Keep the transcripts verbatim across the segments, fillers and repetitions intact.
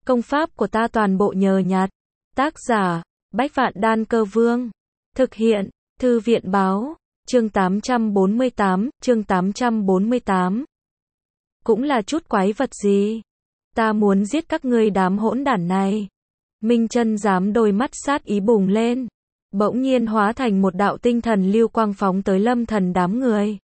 Công pháp của ta toàn bộ nhờ nhặt. Tác giả, Bách Vạn Đan Cơ Vương. Thực hiện, Thư viện Báo. Chương tám trăm bốn mươi tám, chương tám trăm bốn mươi tám. Cũng là chút quái vật gì? Ta muốn giết các ngươi đám hỗn đản này. Minh Chân Giám đôi mắt sát ý bùng lên, bỗng nhiên hóa thành một đạo tinh thần lưu quang phóng tới Lâm Thần đám người.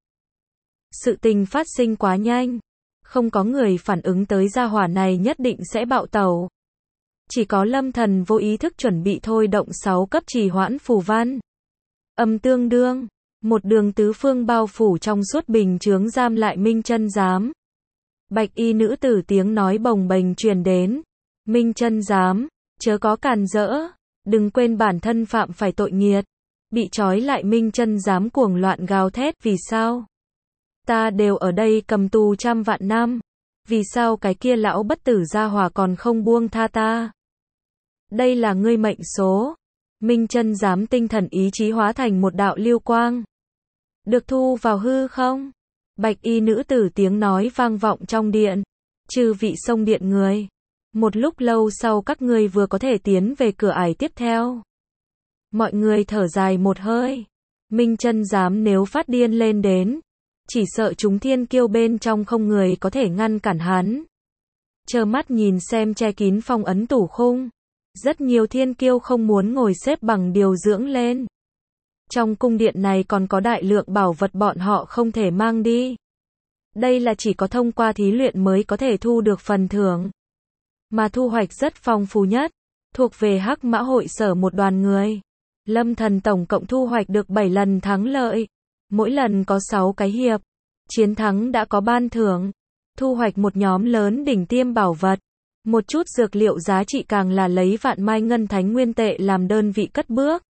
Sự tình phát sinh quá nhanh, không có người phản ứng tới gia hỏa này nhất định sẽ bạo tẩu. Chỉ có Lâm Thần vô ý thức chuẩn bị thôi động sáu cấp trì hoãn phù văn. Âm tương đương, một đường tứ phương bao phủ trong suốt bình chướng giam lại Minh Chân Giám. Bạch y nữ tử tiếng nói bồng bềnh truyền đến. Minh Chân Giám, chớ có càn rỡ, đừng quên bản thân phạm phải tội nghiệt. Bị trói lại Minh Chân Giám cuồng loạn gào thét, vì sao? Ta đều ở đây cầm tù trăm vạn năm, vì sao cái kia lão bất tử gia hỏa còn không buông tha ta? Đây là ngươi mệnh số. Minh Chân Giám tinh thần ý chí hóa thành một đạo lưu quang, được thu vào hư không? Bạch y nữ tử tiếng nói vang vọng trong điện. Chư vị sông điện người, một lúc lâu sau các ngươi vừa có thể tiến về cửa ải tiếp theo. Mọi người thở dài một hơi. Minh Chân Giám nếu phát điên lên đến, chỉ sợ chúng thiên kiêu bên trong không người có thể ngăn cản hắn. Trơ mắt nhìn xem che kín phong ấn tủ khung, rất nhiều thiên kiêu không muốn ngồi xếp bằng điều dưỡng lên. Trong cung điện này còn có đại lượng bảo vật bọn họ không thể mang đi. Đây là chỉ có thông qua thí luyện mới có thể thu được phần thưởng. Mà thu hoạch rất phong phú nhất, thuộc về Hắc Mã hội sở một đoàn người. Lâm Thần tổng cộng thu hoạch được bảy lần thắng lợi. Mỗi lần có sáu cái hiệp. Chiến thắng đã có ban thưởng. Thu hoạch một nhóm lớn đỉnh tiêm bảo vật. Một chút dược liệu giá trị càng là lấy vạn mai ngân thánh nguyên tệ làm đơn vị cất bước.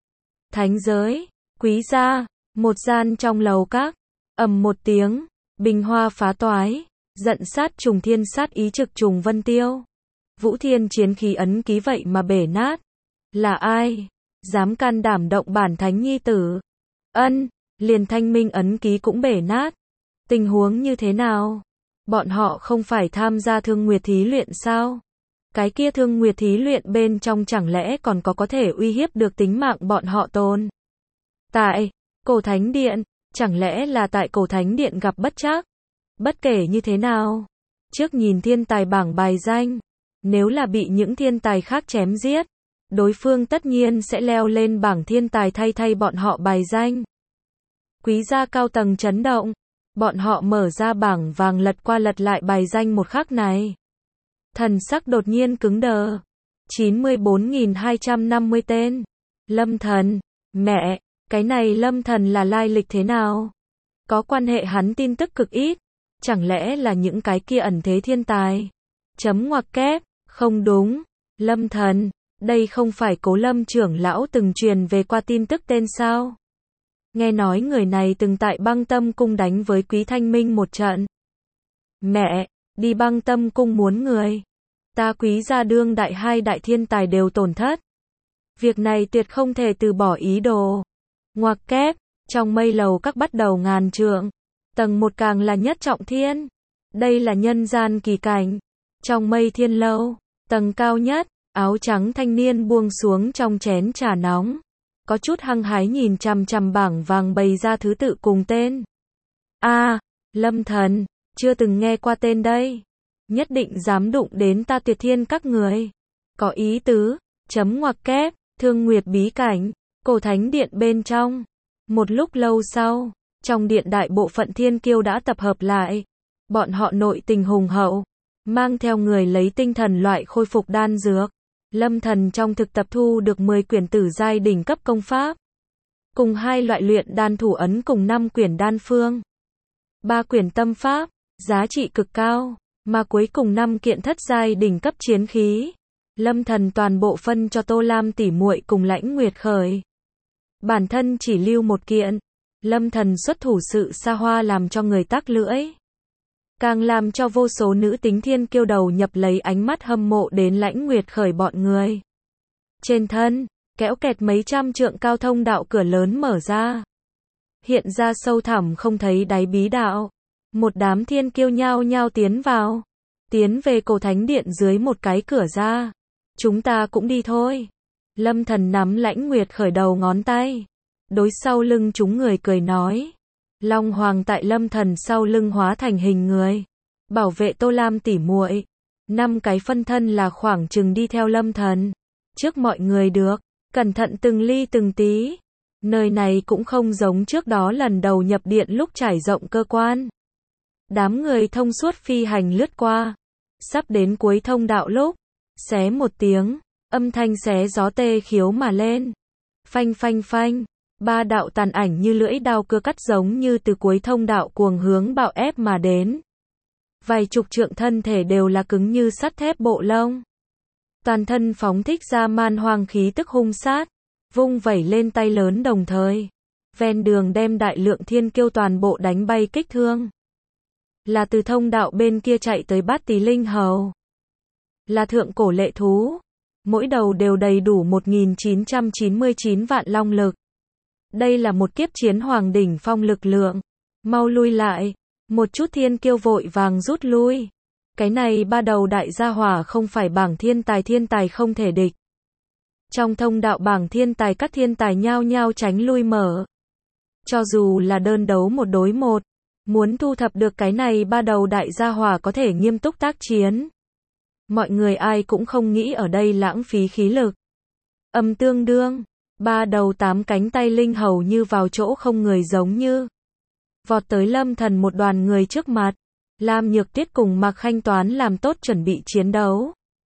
Thánh giới, quý gia, một gian trong lầu các, ầm một tiếng, bình hoa phá toái, giận sát trùng thiên sát ý trực trùng vân tiêu. Vũ thiên chiến khí ấn ký vậy mà bể nát. Là ai? Dám can đảm động bản thánh nhi tử? Ân, liền thanh minh ấn ký cũng bể nát. Tình huống như thế nào? Bọn họ không phải tham gia thương nguyệt thí luyện sao? Cái kia thương nguyệt thí luyện bên trong chẳng lẽ còn có có thể uy hiếp được tính mạng bọn họ tồn? Tại Cổ Thánh Điện, chẳng lẽ là tại Cổ Thánh Điện gặp bất trắc? Bất kể như thế nào, trước nhìn thiên tài bảng bài danh, nếu là bị những thiên tài khác chém giết, đối phương tất nhiên sẽ leo lên bảng thiên tài thay thay bọn họ bài danh. Quý gia cao tầng chấn động, bọn họ mở ra bảng vàng lật qua lật lại bài danh một khắc này. Thần sắc đột nhiên cứng đờ. chín mươi bốn nghìn hai trăm năm mươi tên. Lâm Thần, mẹ, cái này Lâm Thần là lai lịch thế nào? Có quan hệ hắn tin tức cực ít, chẳng lẽ là những cái kia ẩn thế thiên tài? Chấm ngoặc kép, không đúng. Lâm Thần, đây không phải Cố Lâm trưởng lão từng truyền về qua tin tức tên sao? Nghe nói người này từng tại Băng Tâm cung đánh với Quý Thanh Minh một trận. Mẹ, đi Băng Tâm cung muốn người. Ta Quý gia đương đại hai đại thiên tài đều tổn thất. Việc này tuyệt không thể từ bỏ ý đồ. Ngoặc kép, trong mây lầu các bắt đầu ngàn trượng. Tầng một càng là nhất trọng thiên. Đây là nhân gian kỳ cảnh. Trong mây thiên lâu, tầng cao nhất, áo trắng thanh niên buông xuống trong chén trà nóng. Có chút hăng hái nhìn chằm chằm bảng vàng bày ra thứ tự cùng tên. A, à, Lâm Thần, chưa từng nghe qua tên đây. Nhất định dám đụng đến ta Tuyệt Thiên các người. Có ý tứ, chấm ngoặc kép, Thương Nguyệt bí cảnh, Cổ Thánh Điện bên trong. Một lúc lâu sau, trong điện đại bộ phận thiên kiêu đã tập hợp lại. Bọn họ nội tình hùng hậu, mang theo người lấy tinh thần loại khôi phục đan dược. Lâm Thần trong thực tập thu được mười quyển tử giai đỉnh cấp công pháp, cùng hai loại luyện đan thủ ấn cùng năm quyển đan phương, ba quyển tâm pháp, giá trị cực cao, mà cuối cùng năm kiện thất giai đỉnh cấp chiến khí. Lâm Thần toàn bộ phân cho Tô Lam tỷ muội cùng Lãnh Nguyệt Khởi. Bản thân chỉ lưu một kiện. Lâm Thần xuất thủ sự xa hoa làm cho người tắc lưỡi, càng làm cho vô số nữ tính thiên kiêu đầu nhập lấy ánh mắt hâm mộ đến Lãnh Nguyệt Khởi bọn người. Trên thân, kéo kẹt mấy trăm trượng cao thông đạo cửa lớn mở ra. Hiện ra sâu thẳm không thấy đáy bí đạo. Một đám thiên kiêu nhao nhao tiến vào. tiến về cổ thánh điện dưới một cái cửa ra. Chúng ta cũng đi thôi. Lâm Thần nắm Lãnh Nguyệt khởi đầu ngón tay. Đối sau lưng chúng người cười nói. Long Hoàng tại Lâm Thần sau lưng hóa thành hình người. Bảo vệ Tô Lam tỉ muội. Năm cái phân thân là khoảng chừng đi theo Lâm Thần. Trước mọi người được. Cẩn thận từng ly từng tí. Nơi này cũng không giống trước đó lần đầu nhập điện lúc trải rộng cơ quan. Đám người thông suốt phi hành lướt qua. Sắp đến cuối thông đạo lúc. Xé một tiếng. Âm thanh xé gió tê khiếu mà lên. Phanh phanh phanh. Ba đạo tàn ảnh như lưỡi đao cưa cắt giống như từ cuối thông đạo cuồng hướng bạo ép mà đến. Vài chục trượng thân thể đều là cứng như sắt thép bộ lông. Toàn thân phóng thích ra man hoang khí tức hung sát. Vung vẩy lên tay lớn đồng thời. Ven đường đem đại lượng thiên kiêu toàn bộ đánh bay kích thương. Là từ thông đạo bên kia chạy tới Bát Tí Linh Hầu. Là thượng cổ lệ thú. Mỗi đầu đều đầy đủ một nghìn chín trăm chín mươi chín vạn long lực. Đây là một kiếp chiến hoàng đỉnh phong lực lượng. Mau lui lại. Một chút thiên kiêu vội vàng rút lui. Cái này ba đầu đại gia hỏa không phải bảng thiên tài thiên tài không thể địch. Trong thông đạo bảng thiên tài các thiên tài nhao nhao tránh lui mở. Cho dù là đơn đấu một đối một. Muốn thu thập được cái này ba đầu đại gia hỏa có thể nghiêm túc tác chiến. Mọi người ai cũng không nghĩ ở đây lãng phí khí lực. Âm tương đương. Ba đầu tám cánh tay linh hầu như vào chỗ không người giống như. Vọt tới Lâm Thần một đoàn người trước mặt. Lam Nhược Tuyết cùng Mạc Khanh Toán làm tốt chuẩn bị chiến đấu.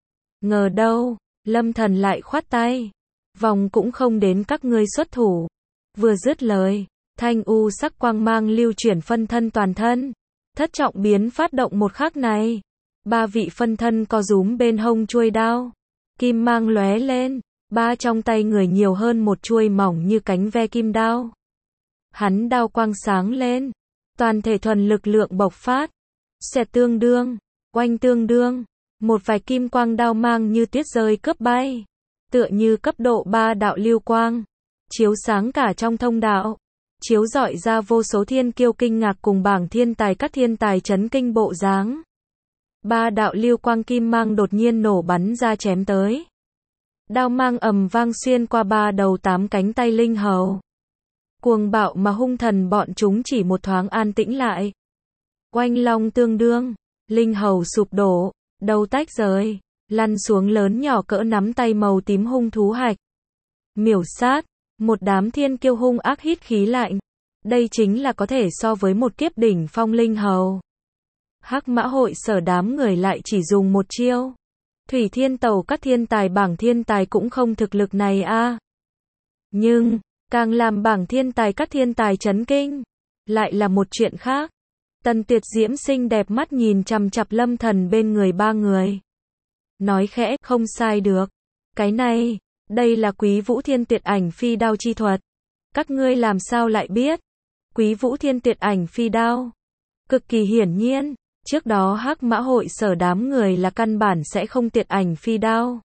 Ngờ đâu, Lâm Thần lại khoát tay. Vòng cũng không đến các ngươi xuất thủ. Vừa dứt lời, thanh u sắc quang mang lưu chuyển phân thân toàn thân. Thất trọng biến phát động một khắc này. Ba vị phân thân co rúm bên hông chuôi đao. Kim mang lóe lên. Ba trong tay người nhiều hơn một chuôi mỏng như cánh ve kim đao. Hắn đao quang sáng lên. Toàn thể thuần lực lượng bộc phát. Xẹt tương đương. Oanh tương đương. Một vài kim quang đao mang như tuyết rơi cướp bay. Tựa như cấp độ ba đạo lưu quang. Chiếu sáng cả trong thông đạo. Chiếu rọi ra vô số thiên kiêu kinh ngạc cùng bảng thiên tài các thiên tài chấn kinh bộ dáng. Ba đạo lưu quang kim mang đột nhiên nổ bắn ra chém tới. Đao mang ầm vang xuyên qua ba đầu tám cánh tay linh hầu. Cuồng bạo mà hung thần bọn chúng chỉ một thoáng an tĩnh lại. Oanh long tương đương. Linh hầu sụp đổ. Đầu tách rời. Lăn xuống lớn nhỏ cỡ nắm tay màu tím hung thú hạch. Miểu sát. Một đám thiên kiêu hung ác hít khí lạnh. Đây chính là có thể so với một kiếp đỉnh phong linh hầu. Hắc Mã hội sở đám người lại chỉ dùng một chiêu. Thủy Thiên Tàu các thiên tài bảng thiên tài cũng không thực lực này a. À. Nhưng, càng làm bảng thiên tài các thiên tài chấn kinh, lại là một chuyện khác. Tần Tuyệt Diễm xinh đẹp mắt nhìn chằm chằm Lâm Thần bên người ba người. Nói khẽ, không sai được. Cái này, đây là Quý Vũ Thiên Tuyệt Ảnh Phi Đao chi thuật. Các ngươi làm sao lại biết? Quý Vũ Thiên Tuyệt Ảnh Phi Đao. Cực kỳ hiển nhiên. Trước đó Hắc Mã hội sở đám người là căn bản sẽ không tuyệt ảnh phi đao.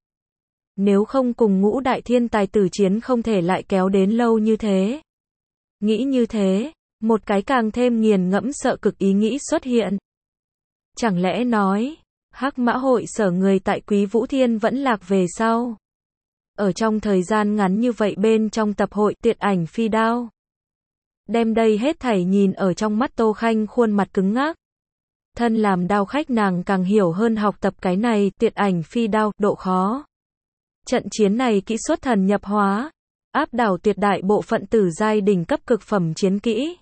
Nếu không cùng ngũ đại thiên tài tử chiến không thể lại kéo đến lâu như thế. Nghĩ như thế, một cái càng thêm nghiền ngẫm sợ cực ý nghĩ xuất hiện. Chẳng lẽ nói, Hắc Mã hội sở người tại Quý Vũ Thiên vẫn lạc về sau. Ở trong thời gian ngắn như vậy bên trong tập hội tuyệt ảnh phi đao. Đem đây hết thảy nhìn ở trong mắt Tô Khanh khuôn mặt cứng ngắc. Thân làm đao khách nàng càng hiểu hơn học tập cái này tuyệt ảnh phi đao độ khó. Trận chiến này kỹ xuất thần nhập hóa, áp đảo tuyệt đại bộ phận tử giai đỉnh cấp cực phẩm chiến kỹ.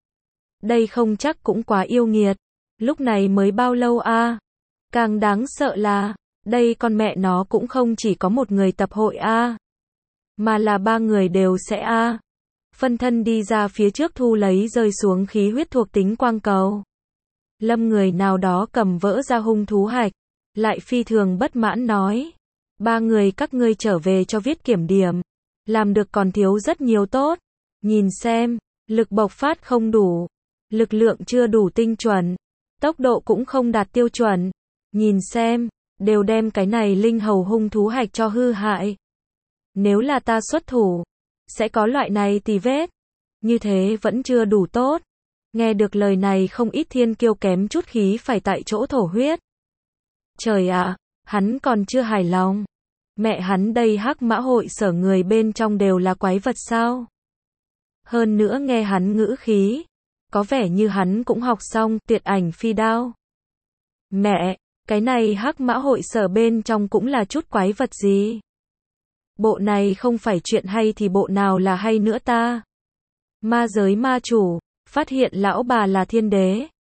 Đây không chắc cũng quá yêu nghiệt. Lúc này mới bao lâu a? À? Càng đáng sợ là, đây con mẹ nó cũng không chỉ có một người tập hội a, à, mà là ba người đều sẽ a. À. Phân thân đi ra phía trước thu lấy rơi xuống khí huyết thuộc tính quang cầu. Lâm người nào đó cầm vỡ ra hung thú hạch, lại phi thường bất mãn nói. Ba người các ngươi trở về cho viết kiểm điểm. Làm được còn thiếu rất nhiều tốt. Nhìn xem, lực bộc phát không đủ. Lực lượng chưa đủ tinh chuẩn. Tốc độ cũng không đạt tiêu chuẩn. Nhìn xem, đều đem cái này linh hầu hung thú hạch cho hư hại. Nếu là ta xuất thủ, sẽ có loại này tì vết. Như thế vẫn chưa đủ tốt. Nghe được lời này không ít thiên kiêu kém chút khí phải tại chỗ thổ huyết. Trời ạ, hắn còn chưa hài lòng. Mẹ hắn đây, hắc mã hội sở người bên trong đều là quái vật sao? Hơn nữa nghe hắn ngữ khí, có vẻ như hắn cũng học xong tuyệt ảnh phi đao. Mẹ, cái này hắc mã hội sở bên trong cũng là chút quái vật gì? Bộ này không phải chuyện hay thì bộ nào là hay nữa ta? Ma giới ma chủ, phát hiện lão bà là thiên đế.